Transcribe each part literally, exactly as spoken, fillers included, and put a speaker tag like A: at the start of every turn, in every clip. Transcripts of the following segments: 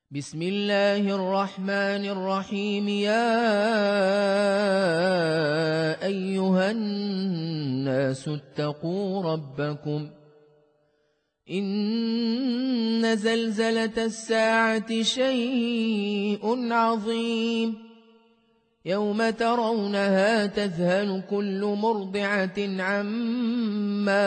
A: بسم الله الرحمن الرحيم يا أيها الناس اتقوا ربكم إن زلزلة الساعة شيء عظيم يوم ترونها تذهل كل مرضعة عما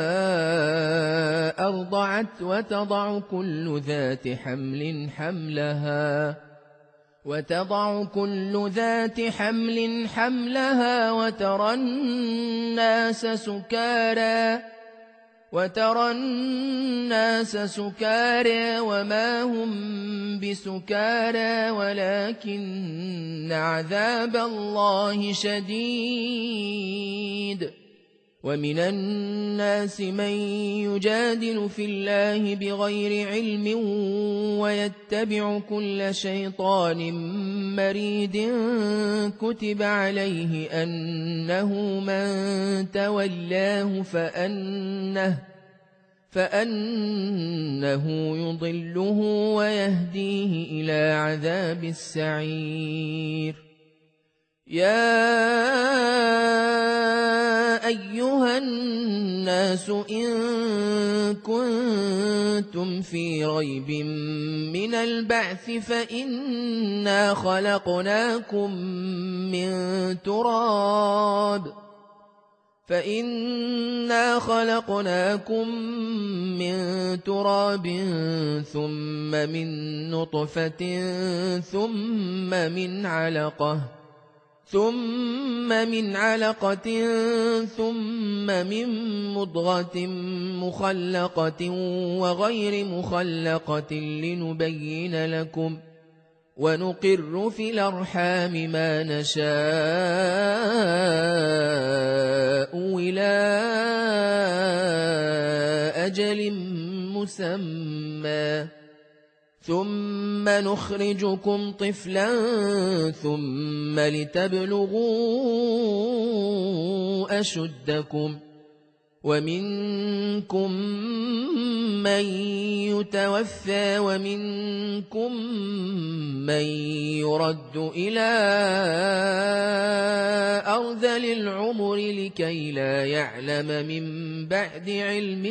A: أرضعت وتضع كل ذات حمل حملها وتضع كل ذات حمل حملها وترى الناس سكارى وترى الناس سكارى وما هم بسكارى ولكن عذاب الله شديد ومن الناس من يجادل في الله بغير علم ويتبع كل شيطان مريد كتب عليه أنه من تولاه فأنه فأنه يضله ويهديه إلى عذاب السعير يا أيها الناس إن كنتم في ريب من البعث فإنا خلقناكم من تراب فإنا خلقناكم من تراب ثم من نطفة ثم من علقة ثم من علقة ثم من مضغة مخلقة وغير مخلقة لنبين لكم ونقر في الأرحام ما نشاء إلى أجل مسمى ثم نخرجكم طفلا ثم لتبلغوا أشدكم ومنكم من يتوفى ومنكم من يرد إلى أرذل العمر لكي لا يعلم من بعد علم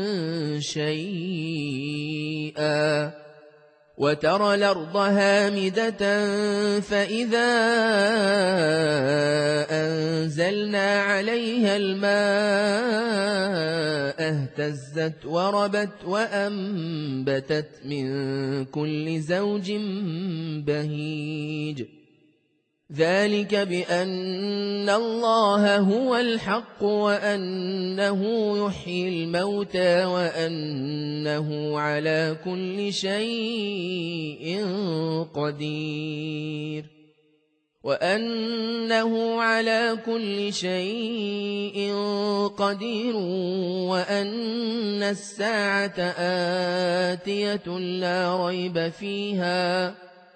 A: شيئا وترى الأرض هامدة فإذا أنزلنا عليها الماء اهتزت وربت وأنبتت من كل زوج بهيج ذلك بأن الله هو الحق وأنه يحيي الموتى وأنه على كل شيء قدير وأنه على كل شيء قدير وأن الساعة آتية لا ريب فيها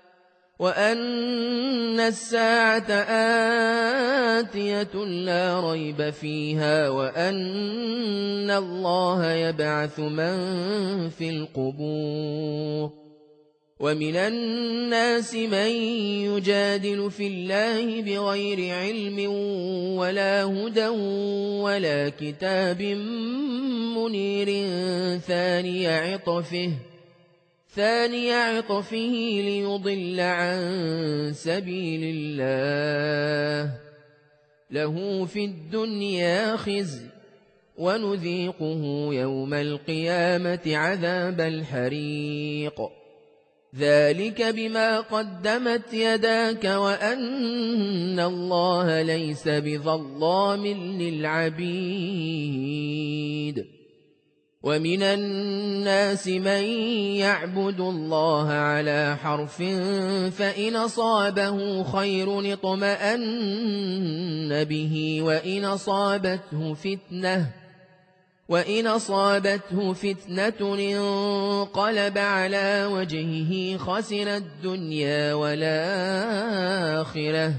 A: وأن الساعة آتية لا ريب فيها وأن الله يبعث من في القبور ومن الناس من يجادل في الله بغير علم ولا هدى ولا كتاب منير ثاني عطفه ثاني عطفه ليضل عن سبيل الله له في الدنيا خزي ونذيقه يوم القيامة عذاب الحريق ذلك بما قدمت يداك وأن الله ليس بظلام للعبيد ومن الناس من يعبد الله على حرف فإن أصابه خير اطمأن به وإن أصابته فتنة وإن أصابته فتنة انقلب على وجهه خسر الدنيا والآخرة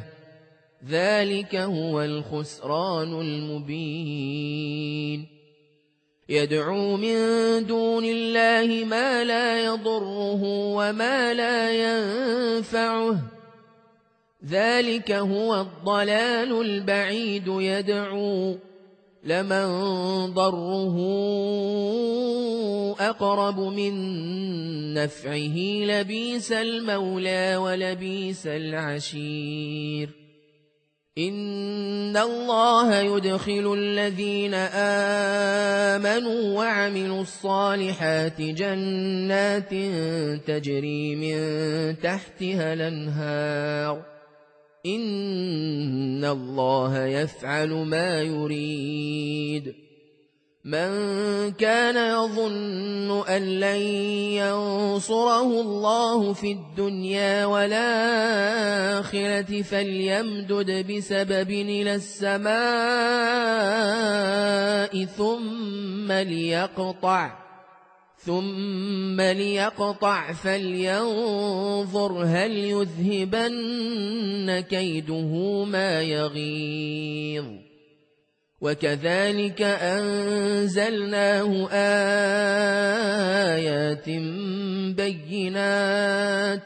A: ذلك هو الخسران المبين يدعو من دون الله ما لا يضره وما لا ينفعه ذلك هو الضلال البعيد يدعو لمن ضره أقرب من نفعه لبيس المولى ولبيس العشير إن الله يدخل الذين آمنوا وعملوا الصالحات جنات تجري من تحتها الأنهار إن الله يفعل ما يريد من كان يظن أن لن ينصره الله في الدنيا والآخرة فليمدد بسبب إلى السماء ثم ليقطع ثم ليقطع فلينظر هل يذهبن كيده ما يغيظ وكذلك أنزلناه آيات بينات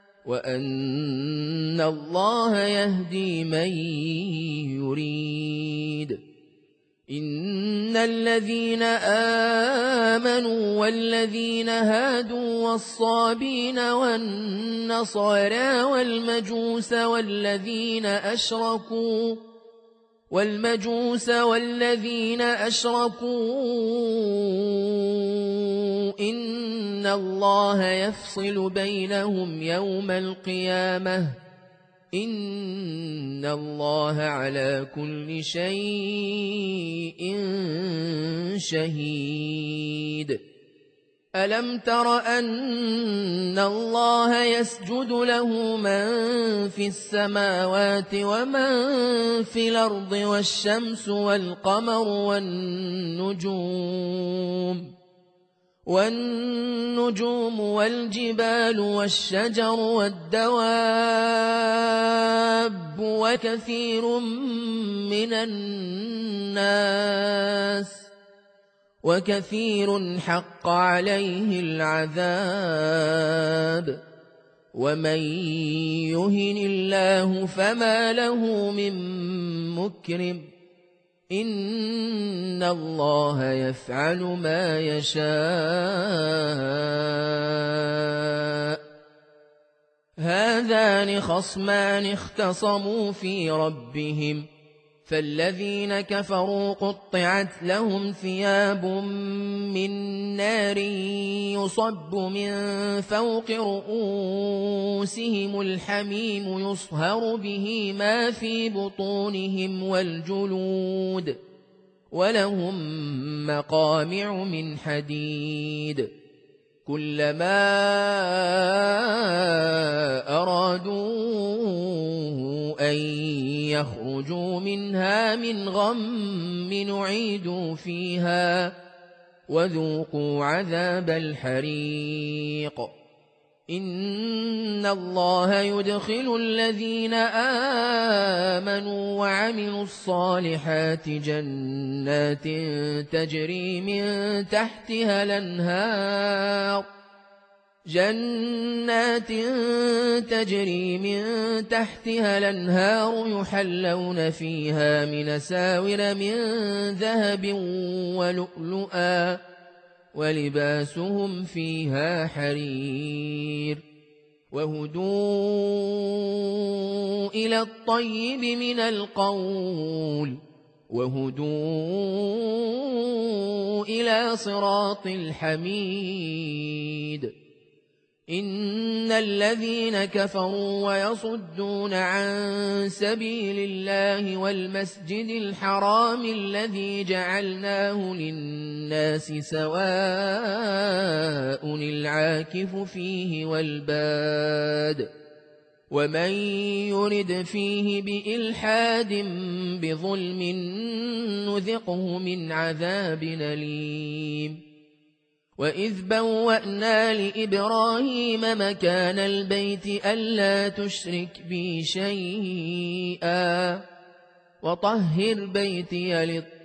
A: وأن الله يهدي من يريد إن الذين آمنوا والذين هادوا والصابين والنصارى والمجوس والذين أشركوا والمجوس والذين أشركوا إن الله يفصل بينهم يوم القيامة إن الله على كل شيء شهيد ألم تر أن الله يسجد له من في السماوات ومن في الأرض والشمس والقمر والنجوم والنجوم والجبال والشجر والدواب وكثير من الناس وكثير حق عليه العذاب ومن يهن الله فما له من مكرم إن الله يفعل ما يشاء هذان خصمان اختصموا في ربهم فالذين كفروا قطعت لهم ثياب من نار يصب من فوق رؤوسهم الحميم يصهر به ما في بطونهم والجلود ولهم مقامع من حديد كلما أرادوا أن يخرجوا منها من غم نعيدوا فيها وذوقوا عذاب الحريق إن الله يدخل الذين آمنوا وعملوا الصالحات جنات تجري من تحتها الأنهار جنات تجري من تحتها الأنهار يحلون فيها من ساور من ذهب ولؤلؤا ولباسهم فيها حرير وهدوا إلى الطيب من القول وهدوا إلى صراط الحميد إن الذين كفروا ويصدون عن سبيل الله والمسجد الحرام الذي جعلناه للناس سواء العاكف فيه والباد ومن يرد فيه بإلحاد بظلم نذقه من عذاب أليم وإذ بوأنا لإبراهيم مكان البيت ألا تشرك بي شيئا وطهر بيتي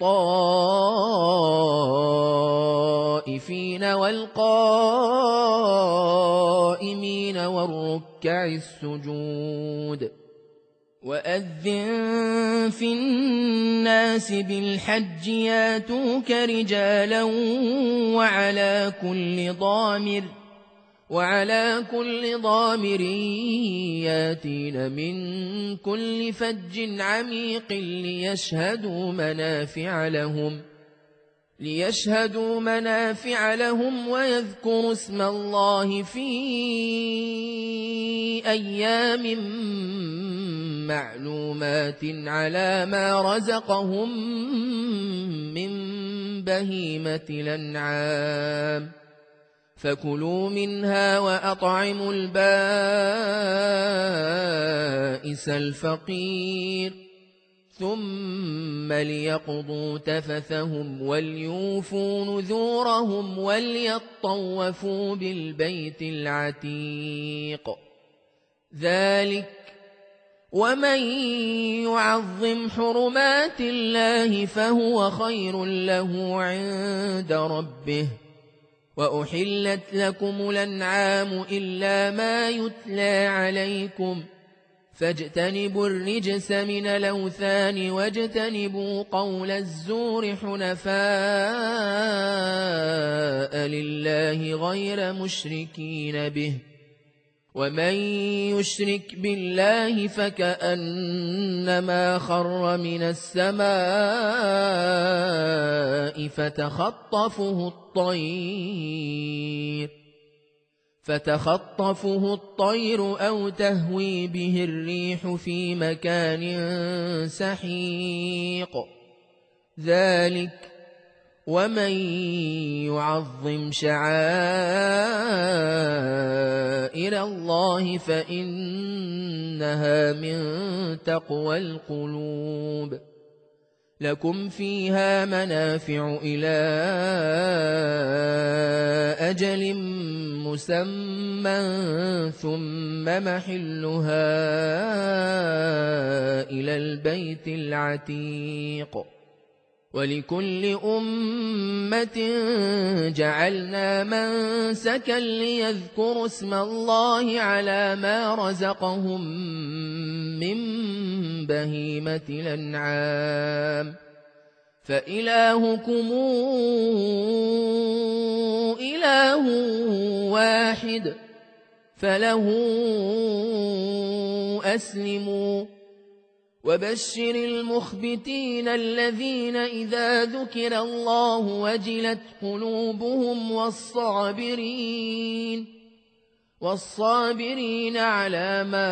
A: للطائفين والقائمين والركع السجود وأذن في الناس بالحج ياتوك رجالا وعلى كل ضامر وعلى كل ضامر ياتين من كل فج عميق ليشهدوا منافع لهم ليشهدوا منافع لهم ويذكروا اسم الله في أيام معلومات على ما رزقهم من بهيمة الأنعام فكلوا منها وأطعموا البائس الفقير ثم ليقضوا تفثهم وليوفوا نذورهم وليطوفوا بالبيت العتيق ذلك ومن يعظم حرمات الله فهو خير له عند ربه وأحلت لكم الأنعام إلا ما يتلى عليكم فاجتنبوا الرجس من الأوثان واجتنبوا قول الزور حنفاء لله غير مشركين به ومن يشرك بالله فكأنما خر من السماء فتخطفه الطير فتخطفه الطير أو تهوي به الريح في مكان سحيق ذلك ومن يعظم شعائر الله فإنها من تقوى القلوب لكم فيها منافع إلى أجل مسمى ثم محلها إلى البيت العتيق ولكل أمة جعلنا منسكا ليذكروا اسم الله على ما رزقهم من بهيمة الأنعام فإلهكم إله واحد فله أسلموا وبشر المخبتين الذين إذا ذكر الله وجلت قلوبهم والصابرين والصابرين على ما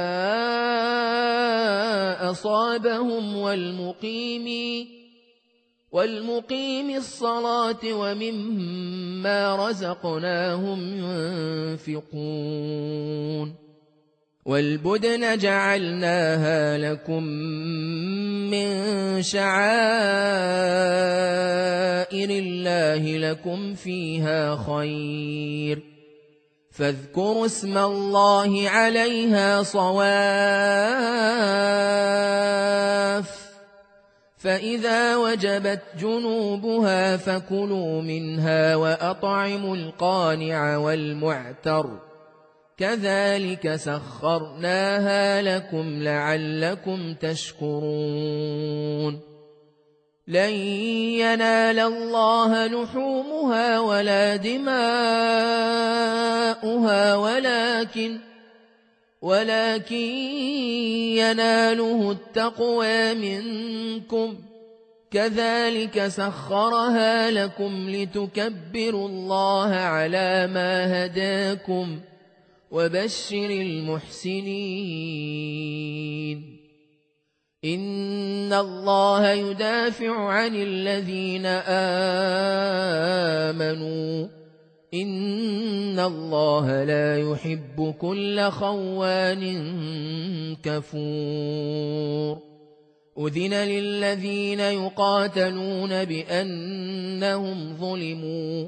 A: أصابهم والمقيم والمقيم الصلاة ومما رزقناهم ينفقون والبدن جعلناها لكم من شعائر الله لكم فيها خير فاذكروا اسم الله عليها صواف فإذا وجبت جنوبها فكلوا منها وأطعموا القانع والمعتر كذلك سخرناها لكم لعلكم تشكرون لن ينال الله لحومها ولا دماؤها ولكن ولكن يناله التقوى منكم كذلك سخرها لكم لتكبروا الله على ما هداكم وبشر المحسنين إن الله يدافع عن الذين آمنوا إن الله لا يحب كل خوان كفور أذن للذين يقاتلون بأنهم ظلموا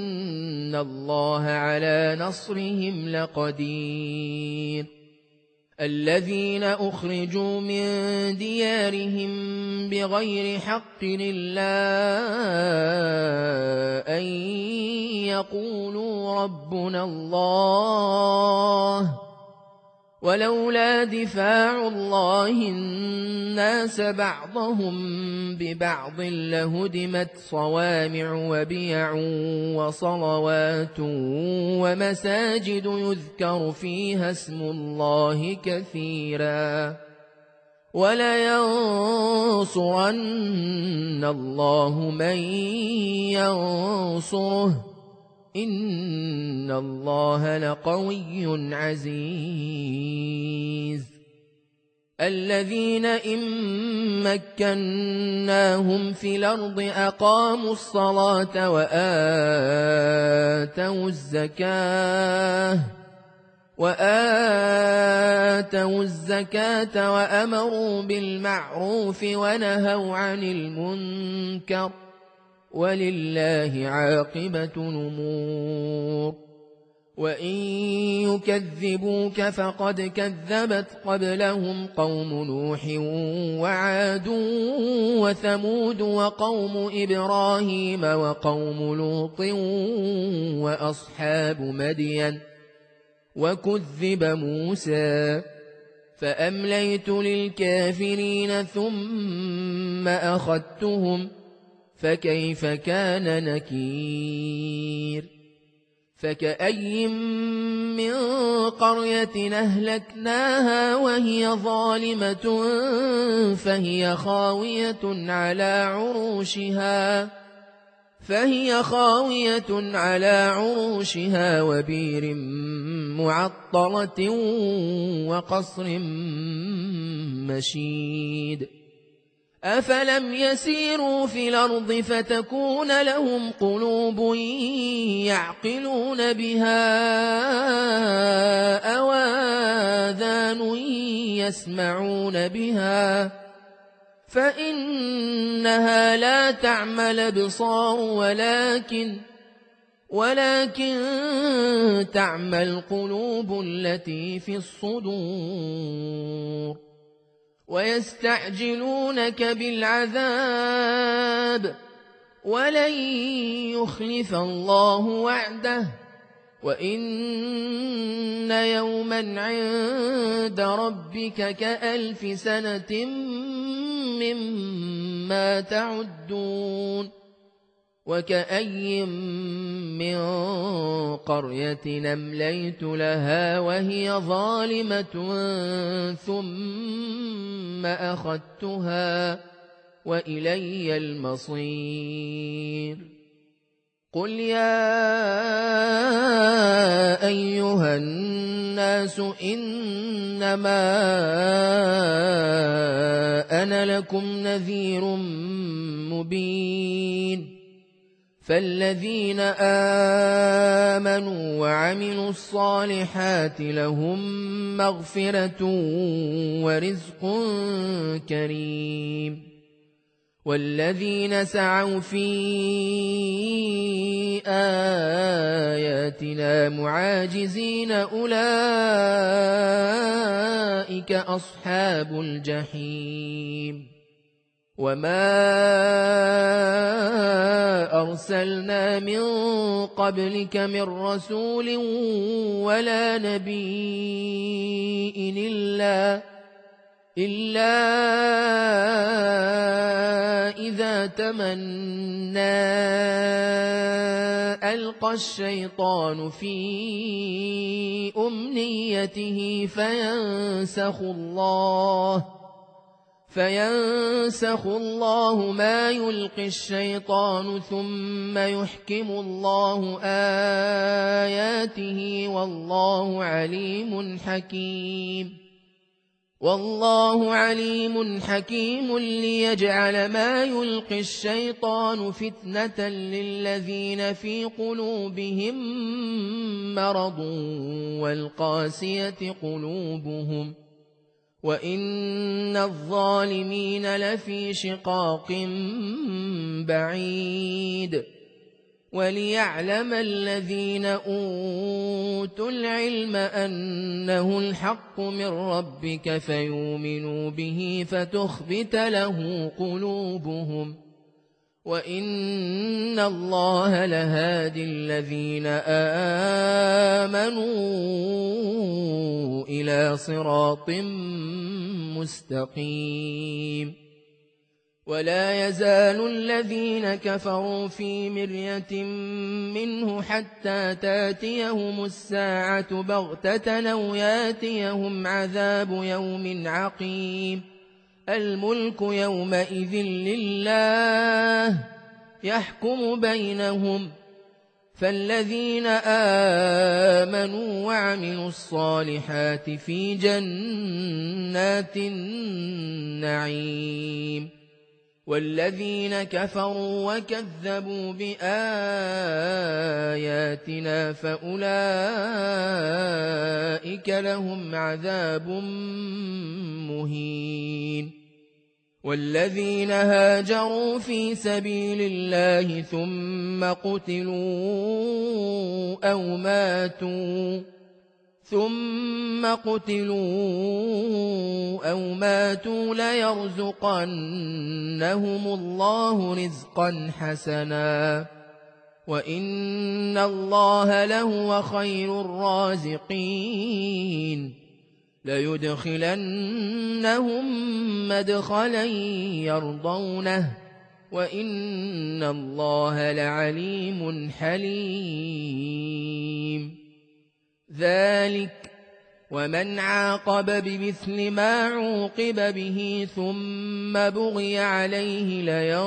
A: وإن الله على نصرهم لقدير الذين أخرجوا من ديارهم بغير حق إلا أن يقولوا ربنا الله ولولا دفاع الله الناس بعضهم ببعض لهدمت صوامع وبيع وصلوات ومساجد يذكر فيها اسم الله كثيرا ولينصرن الله من ينصره إن الله لقوي عزيز الذين إن مكناهم في الأرض أقاموا الصلاة وآتوا الزكاة وآتوا الزكاة وأمروا بالمعروف ونهوا عن المنكر ولله عاقبة الأمور وإن يكذبوك فقد كذبت قبلهم قوم نوح وعاد وثمود وقوم إبراهيم وقوم لوط وأصحاب مدين وكذب موسى فأمليت للكافرين ثم أخذتهم فكيف كان نكير فكأي من قرية أهلكناها وهي ظالمة فهي خاوية على عروشها فهي خاوية على عروشها وبير معطلة وقصر مشيد أفلم يسيروا في الأرض فتكون لهم قلوب يعقلون بها أو آذان يسمعون بها فإنها لا تعمى الأبصار ولكن ولكن تعمى القلوب التي في الصدور ويستعجلونك بالعذاب ولن يخلف الله وعده وإن يوما عند ربك كألف سنة مما تعدون وكأي من قرية أمليت لها وهي ظالمة ثم أخذتها وإلي المصير قل يا أيها الناس إنما أنا لكم نذير مبين فالذين آمنوا وعملوا الصالحات لهم مغفرة ورزق كريم والذين سعوا في آياتنا معاجزين أولئك أصحاب الجحيم وما أرسلنا من قبلك من رسول ولا نبي إلا إلا إذا تمنى ألقى الشيطان في أمنيته فينسخ الله فينسخ الله ما يلقي الشيطان ثم يحكم الله آياته والله عليم حكيم والله عليم حكيم ليجعل ما يلقي الشيطان فتنة للذين في قلوبهم مرض والقاسية قلوبهم وإن الظالمين لفي شقاق بعيد وليعلم الذين أوتوا العلم أنه الحق من ربك فيؤمنوا به فتخبت له قلوبهم وإن الله لهادي الذين آمنوا إلى صراط مستقيم ولا يزال الذين كفروا في مرية منه حتى تاتيهم الساعة بغتة أو ياتيهم عذاب يوم عقيم الملك يومئذ لله يحكم بينهم فالذين آمنوا وعملوا الصالحات في جنات النعيم والذين كفروا وكذبوا بآياتنا فأولئك لهم عذاب مهين والذين هاجروا في سبيل الله ثم قتلوا أو ماتوا ثم قتلوا أو ماتوا ليرزقنهم الله رزقا حسنا وإن الله لهو خير الرازقين ليدخلنهم مدخلا يرضونه وإن الله لعليم حليم ذلك ومن عاقب بمثل ما عوقب به ثم بغي عليه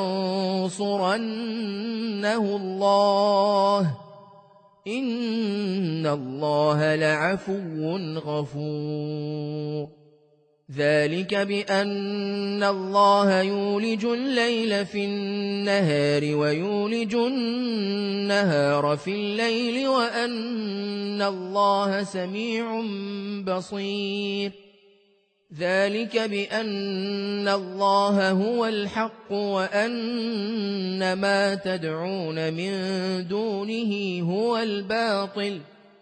A: لينصرنه الله إن الله لعفو غفور ذلك بأن الله يولج الليل في النهار ويولج النهار في الليل وأن الله سميع بصير ذلك بأن الله هو الحق وأن ما تدعون من دونه هو الباطل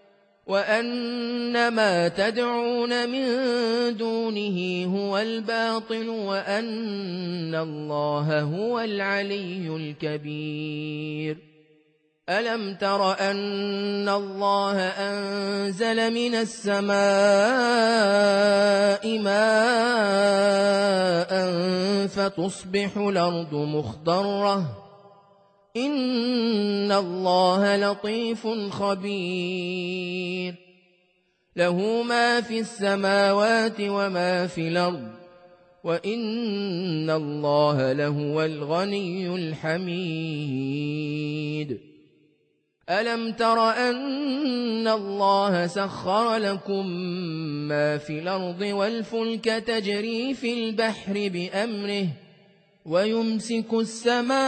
A: وأن ما تدعون من دونه هو الباطل وأن الله هو العلي الكبير ألم تر أن الله أنزل من السماء ماء فتصبح الأرض مخضرة إن الله لطيف خبير له ما في السماوات وما في الأرض وإن الله لهو الغني الحميد ألم تر أن الله سخر لكم ما في الأرض والفلك تجري في البحر بأمره ويمسك السماء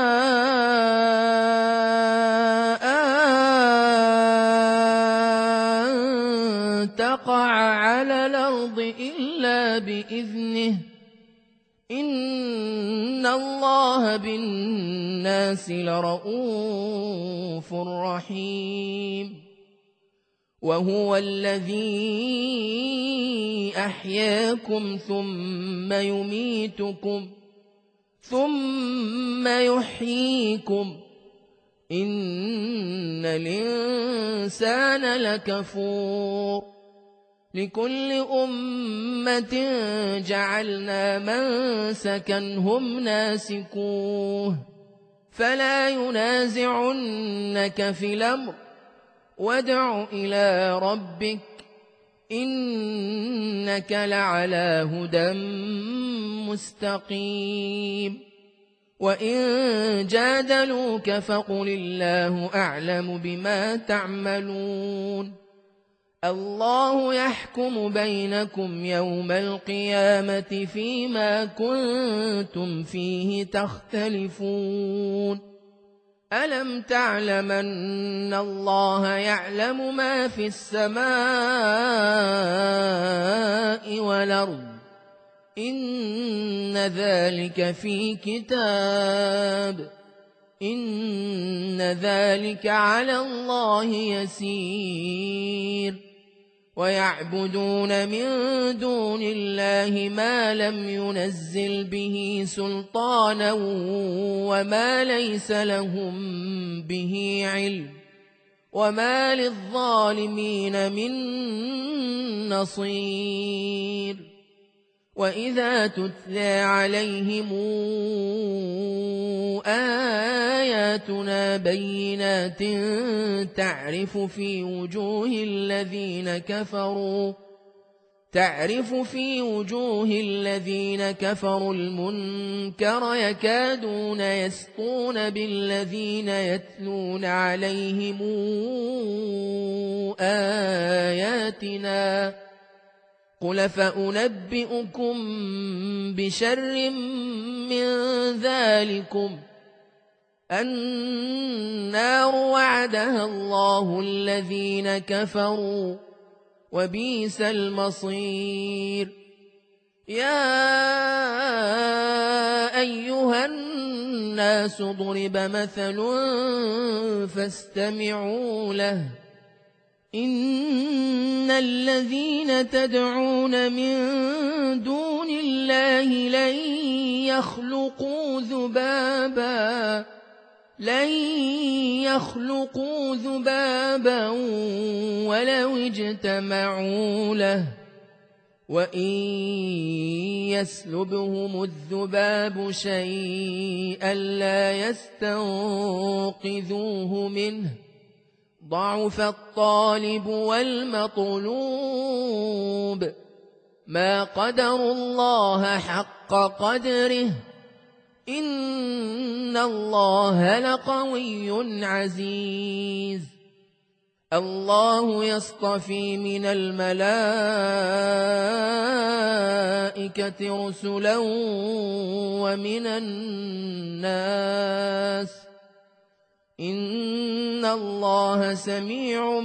A: أن تقع على الأرض إلا بإذنه إن الله بالناس لرؤوف رحيم وهو الذي أحياكم ثم يميتكم ثم يحييكم إن الإنسان لكفور لكل أمة جعلنا منسكا هم ناسكوه فلا ينازعنك في الأمر وادع إلى ربك إنك لعلى هدى مستقيم وإن جادلوك فقل الله أعلم بما تعملون الله يحكم بينكم يوم القيامة فيما كنتم فيه تختلفون ألم تعلم أن الله يعلم ما في السماء والأرض إن ذلك في كتاب إن ذلك على الله يسير ويعبدون من دون الله ما لم ينزل به سلطانا وما ليس لهم به علم وما للظالمين من نصير وإذا تتلى عليهم آياتنا بينات تعرف في وجوه الذين كفروا تعرف في وجوه الذين كفروا المنكر يكادون يسطون بالذين يتلون عليهم آياتنا قل فأنبئكم بشر من ذلكم النار وعدها الله الذين كفروا وبئس المصير يا أيها الناس ضرب مثل فاستمعوا له إن الذين تدعون من دون الله لن يخلقوا ذبابا لن يخلقوا ذبابا ولو اجتمعوا له وإن يسلبهم الذباب شيئا لا يستنقذوه منه ضعف الطالب والمطلوب ما قدروا الله حق قدره إن الله لقوي عزيز الله يصطفي من الملائكة رسلا ومن الناس إن الله سميع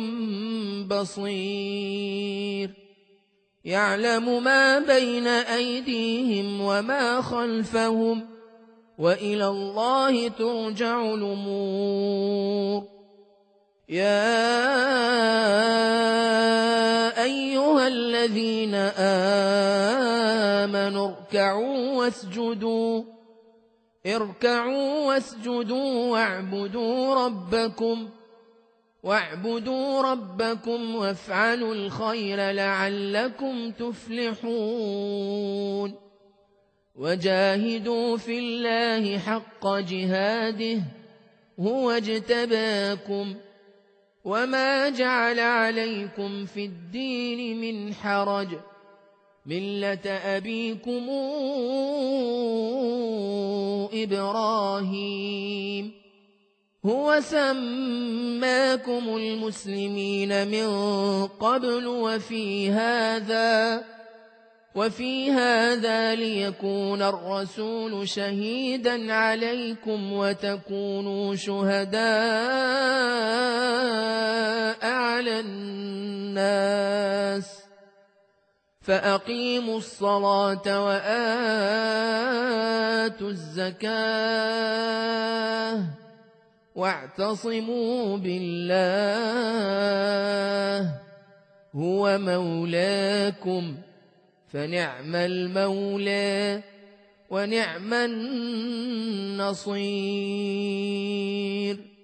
A: بصير يعلم ما بين أيديهم وما خلفهم وإلى الله ترجع الأمور يا أيها الذين آمنوا اركعوا واسجدوا اركعوا واسجدوا واعبدوا ربكم واعبدوا ربكم وافعلوا الخير لعلكم تفلحون وجاهدوا في الله حق جهاده هو اجتباكم وما جعل عليكم في الدين من حرج ملة أبيكم إبراهيم هو سماكم المسلمين من قبل وفي هذا وفي هذا ليكون الرسول شهيدا عليكم وتكونوا شهداء على الناس فأقيموا الصلاة وآتوا الزكاة واعتصموا بالله هو مولاكم فنعم المولى ونعم النصير